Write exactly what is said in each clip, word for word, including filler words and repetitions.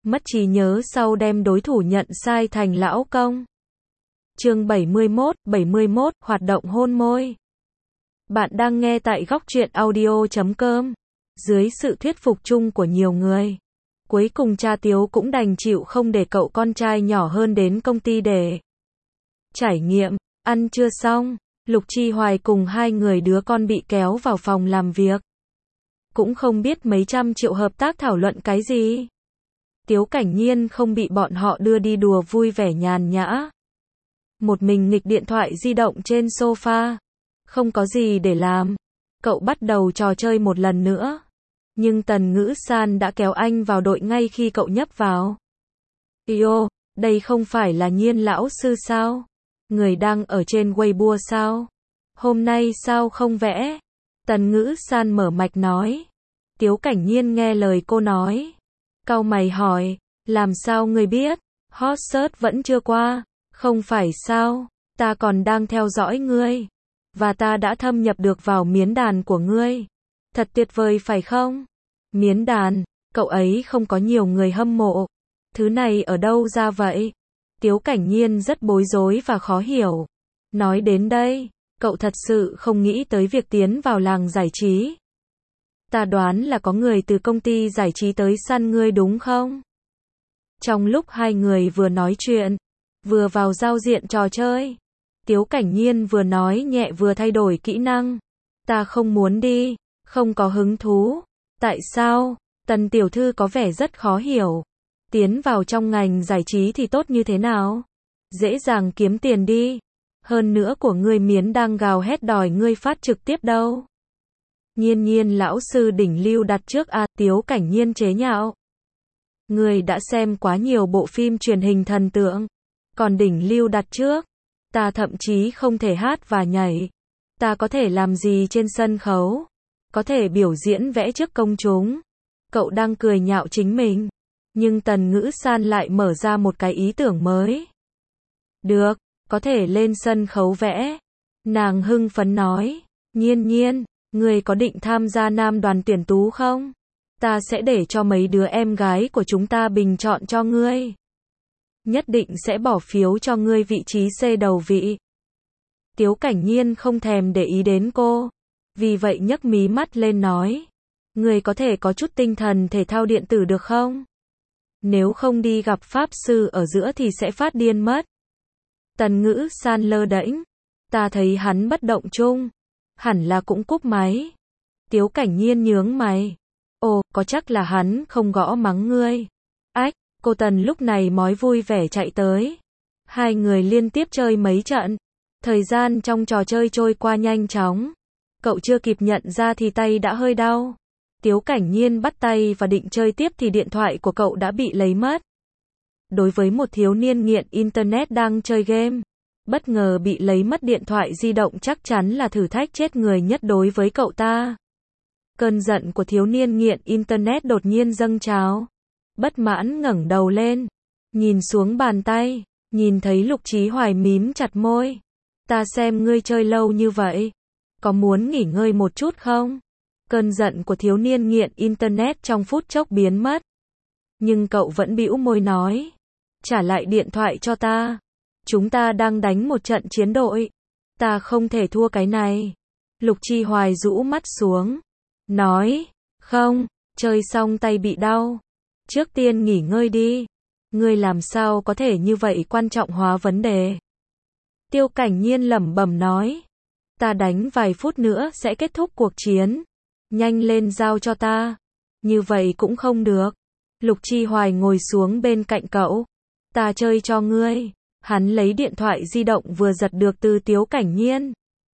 mất trí nhớ sau đem đối thủ nhận sai thành lão công. Chương bảy mươi mốt, bảy mươi mốt, hoạt động hôn môi. Bạn đang nghe tại góc truyện audio chấm com. Dưới sự thuyết phục chung của nhiều người, cuối cùng cha Tiếu cũng đành chịu không để cậu con trai nhỏ hơn đến công ty để trải nghiệm. Ăn trưa xong, Lục Chi Hoài cùng hai người đứa con bị kéo vào phòng làm việc. Cũng không biết mấy trăm triệu hợp tác thảo luận cái gì. Tiếu Cảnh Nhiên không bị bọn họ đưa đi đùa vui vẻ nhàn nhã. Một mình nghịch điện thoại di động trên sofa. Không có gì để làm. Cậu bắt đầu trò chơi một lần nữa. Nhưng Tần Ngữ San đã kéo anh vào đội ngay khi cậu nhấp vào. Io, đây không phải là Nhiên lão sư sao? Người đang ở trên Weibo sao? Hôm nay sao không vẽ? Tần Ngữ San mở mạch nói. Tiếu Cảnh Nhiên nghe lời cô nói. Cau mày hỏi, làm sao người biết? Hot search vẫn chưa qua. Không phải sao? Ta còn đang theo dõi ngươi. Và ta đã thâm nhập được vào miến đàn của ngươi. Thật tuyệt vời phải không? Miến đàn, cậu ấy không có nhiều người hâm mộ. Thứ này ở đâu ra vậy? Tiếu Cảnh Nhiên rất bối rối và khó hiểu. Nói đến đây, cậu thật sự không nghĩ tới việc tiến vào làng giải trí. Ta đoán là có người từ công ty giải trí tới săn ngươi đúng không? Trong lúc hai người vừa nói chuyện, vừa vào giao diện trò chơi, Tiếu Cảnh Nhiên vừa nói nhẹ vừa thay đổi kỹ năng. Ta không muốn đi, không có hứng thú. Tại sao? Tần tiểu thư có vẻ rất khó hiểu. Tiến vào trong ngành giải trí thì tốt như thế nào? Dễ dàng kiếm tiền đi. Hơn nữa của ngươi miến đang gào hét đòi ngươi phát trực tiếp đâu. Nhiên Nhiên lão sư đỉnh lưu đặt trước a, à, Tiếu Cảnh Nhiên chế nhạo. Ngươi đã xem quá nhiều bộ phim truyền hình thần tượng. Còn đỉnh lưu đặt trước. Ta thậm chí không thể hát và nhảy. Ta có thể làm gì trên sân khấu? Có thể biểu diễn vẽ trước công chúng. Cậu đang cười nhạo chính mình. Nhưng Tần Ngữ San lại mở ra một cái ý tưởng mới. Được, có thể lên sân khấu vẽ. Nàng hưng phấn nói. Nhiên Nhiên, ngươi có định tham gia nam đoàn tuyển tú không? Ta sẽ để cho mấy đứa em gái của chúng ta bình chọn cho ngươi. Nhất định sẽ bỏ phiếu cho ngươi vị trí C đầu vị. Tiếu Cảnh Nhiên không thèm để ý đến cô. Vì vậy nhấc mí mắt lên nói. Ngươi có thể có chút tinh thần thể thao điện tử được không? Nếu không đi gặp pháp sư ở giữa thì sẽ phát điên mất. Tần Ngữ San lơ đễnh. Ta thấy hắn bất động chung. Hẳn là cũng cúp máy. Tiếu Cảnh Nhiên nhướng mày. Ồ, có chắc là hắn không gõ mắng ngươi. Ách, cô Tần lúc này mói vui vẻ chạy tới. Hai người liên tiếp chơi mấy trận. Thời gian trong trò chơi trôi qua nhanh chóng. Cậu chưa kịp nhận ra thì tay đã hơi đau. Tiếu Cảnh Nhiên bắt tay và định chơi tiếp thì điện thoại của cậu đã bị lấy mất. Đối với một thiếu niên nghiện Internet đang chơi game, bất ngờ bị lấy mất điện thoại di động chắc chắn là thử thách chết người nhất đối với cậu ta. Cơn giận của thiếu niên nghiện Internet đột nhiên dâng trào. Bất mãn ngẩng đầu lên, nhìn xuống bàn tay, nhìn thấy Lục Chí Hoài mím chặt môi. Ta xem ngươi chơi lâu như vậy, có muốn nghỉ ngơi một chút không? Cơn giận của thiếu niên nghiện Internet trong phút chốc biến mất. Nhưng cậu vẫn bĩu môi nói. Trả lại điện thoại cho ta. Chúng ta đang đánh một trận chiến đội. Ta không thể thua cái này. Lục Chi Hoài rũ mắt xuống. Nói. Không, chơi xong tay bị đau. Trước tiên nghỉ ngơi đi. Ngươi làm sao có thể như vậy quan trọng hóa vấn đề. Tiêu Cảnh Nhiên lẩm bẩm nói. Ta đánh vài phút nữa sẽ kết thúc cuộc chiến. Nhanh lên giao cho ta. Như vậy cũng không được. Lục Chi Hoài ngồi xuống bên cạnh cậu. Ta chơi cho ngươi. Hắn lấy điện thoại di động vừa giật được từ Tiếu Cảnh Nhiên.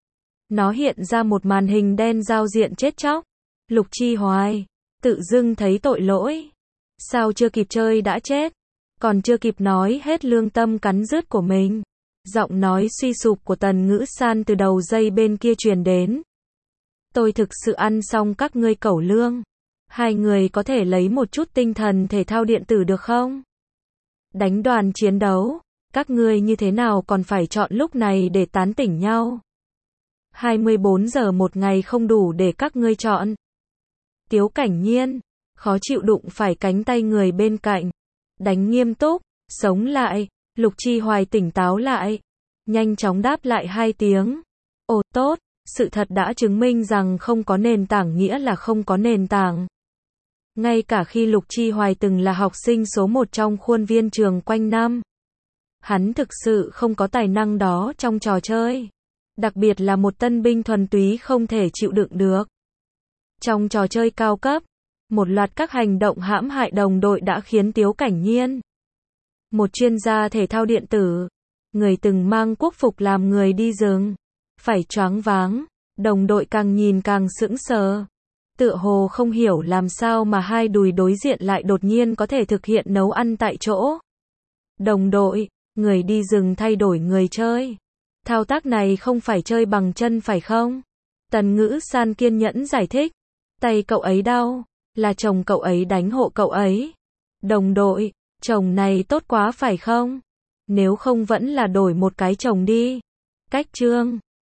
Nó hiện ra một màn hình đen giao diện chết chóc. Lục Chi Hoài tự dưng thấy tội lỗi. Sao chưa kịp chơi đã chết. Còn chưa kịp nói hết lương tâm cắn rứt của mình. Giọng nói suy sụp của Tần Ngữ San từ đầu dây bên kia truyền đến. Tôi thực sự ăn xong các ngươi cẩu lương. Hai người có thể lấy một chút tinh thần thể thao điện tử được không? Đánh đoàn chiến đấu, các ngươi như thế nào còn phải chọn lúc này để tán tỉnh nhau? hai mươi bốn giờ một ngày không đủ để các ngươi chọn. Tiếu Cảnh Nhiên, khó chịu đụng phải cánh tay người bên cạnh. Đánh nghiêm túc, sống lại, Lục Chi Hoài tỉnh táo lại, nhanh chóng đáp lại hai tiếng. Ồ tốt, sự thật đã chứng minh rằng không có nền tảng nghĩa là không có nền tảng. Ngay cả khi Lục Chi Hoài từng là học sinh số một trong khuôn viên trường quanh năm, hắn thực sự không có tài năng đó trong trò chơi. Đặc biệt là một tân binh thuần túy không thể chịu đựng được. Trong trò chơi cao cấp, một loạt các hành động hãm hại đồng đội đã khiến Tiếu Cảnh Nhiên, một chuyên gia thể thao điện tử, người từng mang quốc phục làm người đi rừng, phải choáng váng. Đồng đội càng nhìn càng sững sờ. Tựa hồ không hiểu làm sao mà hai đùi đối diện lại đột nhiên có thể thực hiện nấu ăn tại chỗ. Đồng đội, người đi rừng thay đổi người chơi. Thao tác này không phải chơi bằng chân phải không? Tần Ngữ San kiên nhẫn giải thích. Tay cậu ấy đau, là chồng cậu ấy đánh hộ cậu ấy. Đồng đội, chồng này tốt quá phải không? Nếu không vẫn là đổi một cái chồng đi. Cách chương